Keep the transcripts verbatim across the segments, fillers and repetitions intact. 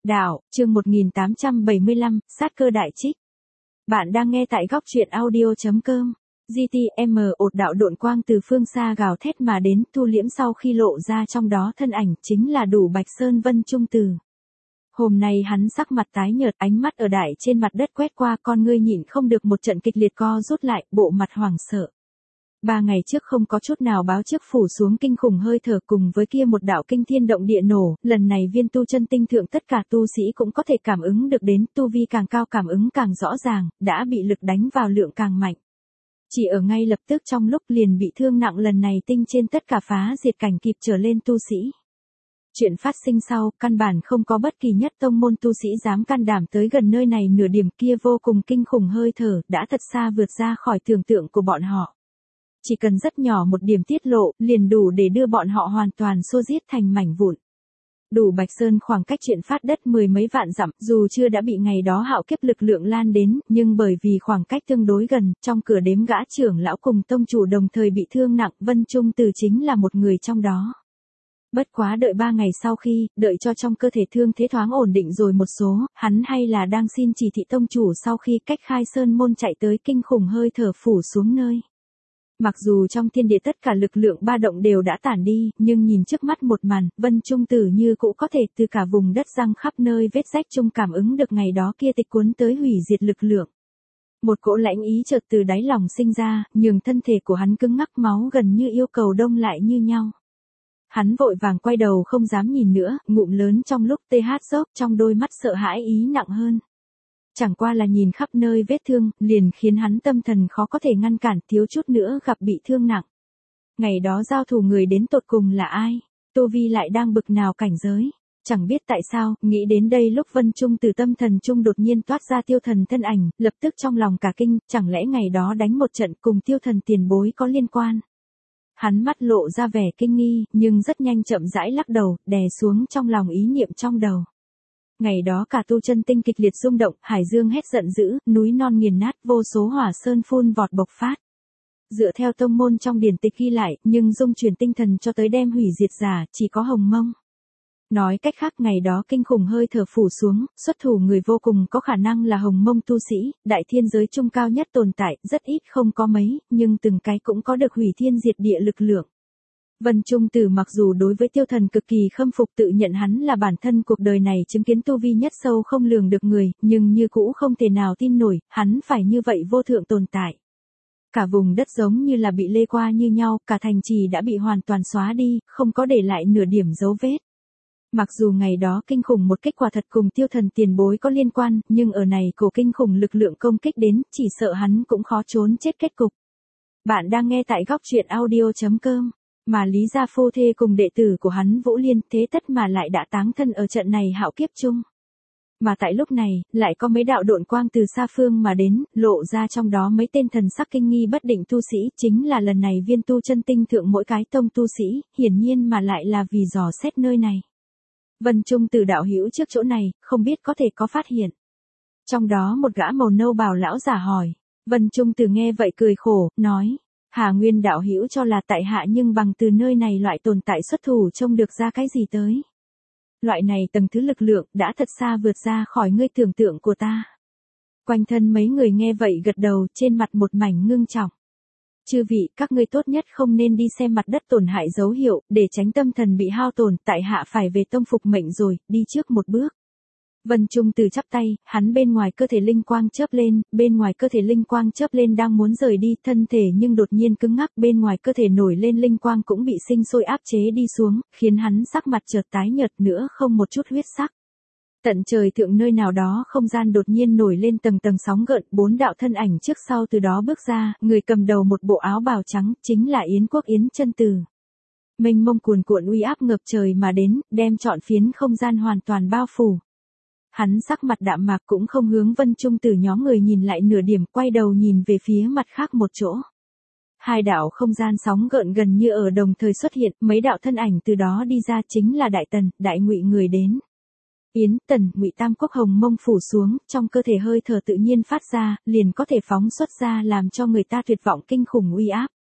Đạo, chương một nghìn tám trăm bảy mươi lăm, sát cơ đại trích. Bạn đang nghe tại góc truyện audio.com. giê tê em ột đạo độn quang từ phương xa gào thét mà đến, thu liễm sau khi lộ ra trong đó thân ảnh chính là Đủ Bạch Sơn Vân Trung Từ. Hôm nay hắn sắc mặt tái nhợt, ánh mắt ở đại trên mặt đất quét qua, con ngươi nhịn không được một trận kịch liệt co rút lại, bộ mặt hoảng sợ. Ba ngày trước không có chút nào báo trước phủ xuống kinh khủng hơi thở cùng với kia một đạo kinh thiên động địa nổ, lần này viên tu chân tinh thượng tất cả tu sĩ cũng có thể cảm ứng được đến, tu vi càng cao cảm ứng càng rõ ràng, đã bị lực đánh vào lượng càng mạnh. Chỉ ở ngay lập tức trong lúc liền bị thương nặng lần này tinh trên tất cả phá diệt cảnh kịp trở lên tu sĩ. Chuyện phát sinh sau, căn bản không có bất kỳ nhất tông môn tu sĩ dám can đảm tới gần nơi này nửa điểm, kia vô cùng kinh khủng hơi thở đã thật xa vượt ra khỏi tưởng tượng của bọn họ. Chỉ cần rất nhỏ một điểm tiết lộ, liền đủ để đưa bọn họ hoàn toàn xô giết thành mảnh vụn. Đủ Bạch Sơn khoảng cách chuyện phát đất mười mấy vạn dặm, dù chưa đã bị ngày đó hạo kiếp lực lượng lan đến, nhưng bởi vì khoảng cách tương đối gần, trong cửa đếm gã trưởng lão cùng tông chủ đồng thời bị thương nặng, Vân Trung Từ chính là một người trong đó. Bất quá đợi ba ngày sau khi, đợi cho trong cơ thể thương thế thoáng ổn định rồi một số, hắn hay là đang xin chỉ thị tông chủ sau khi cách Khai Sơn môn chạy tới, kinh khủng hơi thở phủ xuống nơi. Mặc dù trong thiên địa tất cả lực lượng ba động đều đã tản đi, nhưng nhìn trước mắt một màn, Vân Trung Tử như cũ có thể từ cả vùng đất răng khắp nơi vết rách chung cảm ứng được ngày đó kia tịch cuốn tới hủy diệt lực lượng. Một cỗ lãnh ý chợt từ đáy lòng sinh ra, nhường thân thể của hắn cứng ngắc, máu gần như yêu cầu đông lại như nhau. Hắn vội vàng quay đầu không dám nhìn nữa, ngụm lớn trong lúc tê hát dốc, trong đôi mắt sợ hãi ý nặng hơn. Chẳng qua là nhìn khắp nơi vết thương, liền khiến hắn tâm thần khó có thể ngăn cản, thiếu chút nữa gặp bị thương nặng. Ngày đó giao thủ người đến tột cùng là ai? Tu vi lại đang bực nào cảnh giới? Chẳng biết tại sao, nghĩ đến đây lúc Vân Trung từ tâm thần trung đột nhiên toát ra tiêu thần thân ảnh, lập tức trong lòng cả kinh, chẳng lẽ ngày đó đánh một trận cùng tiêu thần tiền bối có liên quan? Hắn mắt lộ ra vẻ kinh nghi, nhưng rất nhanh chậm rãi lắc đầu, đè xuống trong lòng ý niệm trong đầu. Ngày đó cả tu chân tinh kịch liệt rung động, hải dương hét giận dữ, núi non nghiền nát, vô số hỏa sơn phun vọt bộc phát. Dựa theo tông môn trong điển tịch ghi lại, nhưng dung truyền tinh thần cho tới đem hủy diệt giả, chỉ có Hồng Mông. Nói cách khác, ngày đó kinh khủng hơi thở phủ xuống, xuất thủ người vô cùng có khả năng là Hồng Mông tu sĩ, đại thiên giới trung cao nhất tồn tại, rất ít không có mấy, nhưng từng cái cũng có được hủy thiên diệt địa lực lượng. Vân Trung Tử mặc dù đối với tiêu thần cực kỳ khâm phục, tự nhận hắn là bản thân cuộc đời này chứng kiến tu vi nhất sâu không lường được người, nhưng như cũ không thể nào tin nổi, hắn phải như vậy vô thượng tồn tại. Cả vùng đất giống như là bị lê qua như nhau, cả thành trì đã bị hoàn toàn xóa đi, không có để lại nửa điểm dấu vết. Mặc dù ngày đó kinh khủng một kết quả thật cùng tiêu thần tiền bối có liên quan, nhưng ở này cổ kinh khủng lực lượng công kích đến, chỉ sợ hắn cũng khó trốn chết kết cục. Bạn đang nghe tại góc truyện audio.com. Mà Lý Gia Phu Thê cùng đệ tử của hắn Vũ Liên thế tất mà lại đã táng thân ở trận này hạo kiếp chung. Mà tại lúc này, lại có mấy đạo độn quang từ xa phương mà đến, lộ ra trong đó mấy tên thần sắc kinh nghi bất định tu sĩ, chính là lần này viên tu chân tinh thượng mỗi cái tông tu sĩ, hiển nhiên mà lại là vì dò xét nơi này. Vân Trung từ đạo hữu trước chỗ này, không biết có thể có phát hiện. Trong đó một gã màu nâu bào lão giả hỏi. Vân Trung từ nghe vậy cười khổ, nói. Hà Nguyên đạo hữu cho là tại hạ, nhưng bằng từ nơi này loại tồn tại xuất thủ trông được ra cái gì tới. Loại này tầng thứ lực lượng đã thật xa vượt ra khỏi ngươi tưởng tượng của ta. Quanh thân mấy người nghe vậy gật đầu, trên mặt một mảnh ngưng trọng. Chư vị, các ngươi tốt nhất không nên đi xem mặt đất tổn hại dấu hiệu, để tránh tâm thần bị hao tổn, tại hạ phải về tông phục mệnh rồi, đi trước một bước. Vân Trung Từ chắp tay, hắn bên ngoài cơ thể linh quang chớp lên, bên ngoài cơ thể linh quang chớp lên đang muốn rời đi, thân thể nhưng đột nhiên cứng ngắc, bên ngoài cơ thể nổi lên linh quang cũng bị sinh sôi áp chế đi xuống, khiến hắn sắc mặt chợt tái nhợt, nữa không một chút huyết sắc. Tận trời thượng nơi nào đó không gian đột nhiên nổi lên tầng tầng sóng gợn, bốn đạo thân ảnh trước sau từ đó bước ra, người cầm đầu một bộ áo bào trắng, chính là Yến Quốc Yến Chân Từ. Mênh mông cuồn cuộn uy áp ngập trời mà đến, đem trọn phiến không gian hoàn toàn bao phủ. Hắn sắc mặt đạm mạc cũng không hướng Vân Trung Tử nhóm người nhìn lại nửa điểm, quay đầu nhìn về phía mặt khác một chỗ. Hai đạo không gian sóng gợn gần như ở đồng thời xuất hiện, mấy đạo thân ảnh từ đó đi ra chính là Đại Tần, Đại Ngụy người đến. Yến, Tần, Ngụy tam quốc Hồng Mông phủ xuống, trong cơ thể hơi thở tự nhiên phát ra, liền có thể phóng xuất ra làm cho người ta tuyệt vọng kinh khủng uy áp.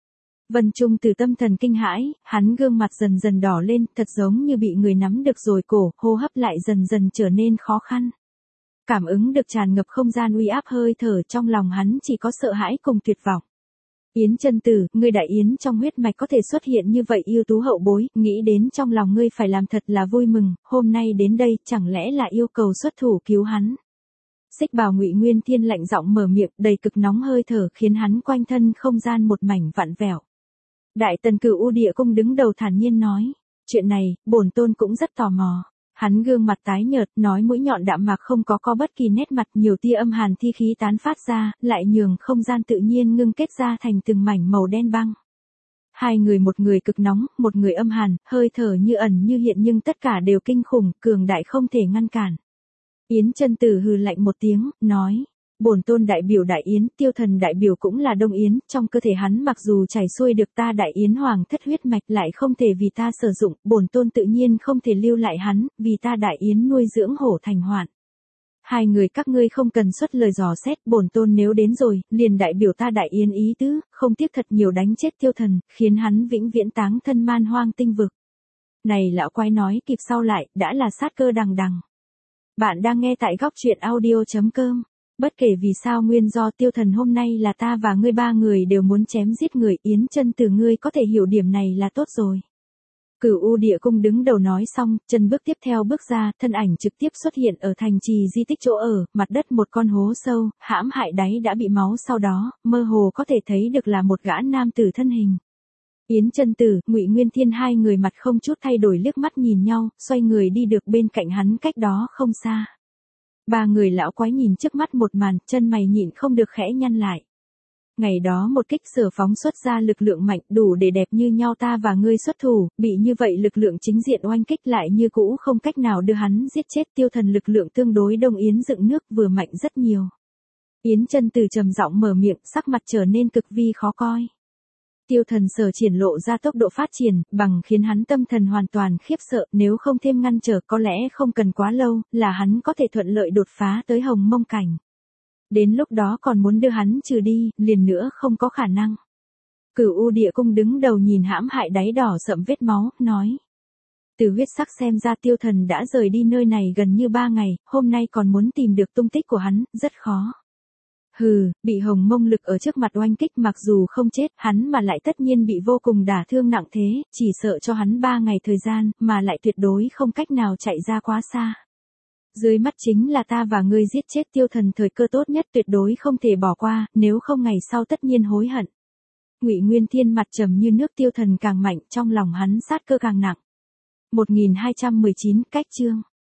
Vân Trung từ tâm thần kinh hãi, hắn gương mặt dần dần đỏ lên, thật giống như bị người nắm được rồi cổ, hô hấp lại dần dần trở nên khó khăn. Cảm ứng được tràn ngập không gian uy áp hơi thở, trong lòng hắn chỉ có sợ hãi cùng tuyệt vọng. Yến chân tử, ngươi đại yến trong huyết mạch có thể xuất hiện như vậy ưu tú hậu bối, nghĩ đến trong lòng ngươi phải làm thật là vui mừng, hôm nay đến đây, chẳng lẽ là yêu cầu xuất thủ cứu hắn. Xích bào Ngụy Nguyên Thiên lạnh giọng mở miệng, đầy cực nóng hơi thở khiến hắn quanh thân không gian một mảnh vặn vẹo. Đại Tần Cửu U Địa Cung đứng đầu thản nhiên nói, chuyện này, bổn tôn cũng rất tò mò. Hắn gương mặt tái nhợt, nói mũi nhọn đạm mạc không có có bất kỳ nét mặt, nhiều tia âm hàn thi khí tán phát ra, lại nhường không gian tự nhiên ngưng kết ra thành từng mảnh màu đen băng. Hai người, một người cực nóng, một người âm hàn, hơi thở như ẩn như hiện nhưng tất cả đều kinh khủng, cường đại không thể ngăn cản. Yến chân tử hừ lạnh một tiếng, nói, bổn tôn đại biểu Đại Yến, Tiêu Thần đại biểu cũng là Đông Yến, trong cơ thể hắn mặc dù chảy xuôi được ta Đại Yến hoàng thất huyết mạch lại không thể vì ta sử dụng, bổn tôn tự nhiên không thể lưu lại hắn, vì ta Đại Yến nuôi dưỡng hổ thành hoạn. Hai người các ngươi không cần xuất lời dò xét, bổn tôn nếu đến rồi, liền đại biểu ta Đại Yến ý tứ, không tiếc thật nhiều đánh chết Tiêu Thần, khiến hắn vĩnh viễn táng thân man hoang tinh vực. Này lão quái nói kịp sau lại, đã là sát cơ đằng đằng. Bạn đang nghe tại góc truyện audio chấm com. Bất kể vì sao nguyên do Tiêu Thần hôm nay là ta và ngươi ba người đều muốn chém giết người, Yến chân từ ngươi có thể hiểu điểm này là tốt rồi. Cửu U Địa Cung đứng đầu nói xong, chân bước tiếp theo bước ra, thân ảnh trực tiếp xuất hiện ở thành trì di tích chỗ ở, mặt đất một con hố sâu, hãm hại đáy đã bị máu, sau đó, mơ hồ có thể thấy được là một gã nam tử thân hình. Yến chân tử, Ngụy Nguyên Thiên hai người mặt không chút thay đổi liếc mắt nhìn nhau, xoay người đi được bên cạnh hắn cách đó không xa. Ba người lão quái nhìn trước mắt một màn, chân mày nhịn không được khẽ nhăn lại. Ngày đó một kích sở phóng xuất ra lực lượng mạnh đủ để đẹp như nhau ta và ngươi xuất thủ, bị như vậy lực lượng chính diện oanh kích lại như cũ không cách nào đưa hắn giết chết. Tiêu Thần lực lượng tương đối Đông Yến dựng nước vừa mạnh rất nhiều. Yến chân từ trầm giọng mở miệng, sắc mặt trở nên cực vi khó coi. Tiêu Thần sở triển lộ ra tốc độ phát triển, bằng khiến hắn tâm thần hoàn toàn khiếp sợ, nếu không thêm ngăn trở có lẽ không cần quá lâu, là hắn có thể thuận lợi đột phá tới Hồng Mông cảnh. Đến lúc đó còn muốn đưa hắn trừ đi, liền nữa không có khả năng. Cửu U Địa Cung đứng đầu nhìn hãm hại đáy đỏ sậm vết máu, nói. Từ huyết sắc xem ra Tiêu Thần đã rời đi nơi này gần như ba ngày, hôm nay còn muốn tìm được tung tích của hắn, rất khó. Hừ, bị Hồng Mông lực ở trước mặt oanh kích mặc dù không chết, hắn mà lại tất nhiên bị vô cùng đả thương nặng thế, chỉ sợ cho hắn ba ngày thời gian, mà lại tuyệt đối không cách nào chạy ra quá xa. Dưới mắt chính là ta và ngươi giết chết Tiêu Thần thời cơ tốt nhất, tuyệt đối không thể bỏ qua, nếu không ngày sau tất nhiên hối hận. Ngụy Nguyên Thiên mặt trầm như nước, Tiêu Thần càng mạnh, trong lòng hắn sát cơ càng nặng. một nghìn hai trăm mười chín cách chương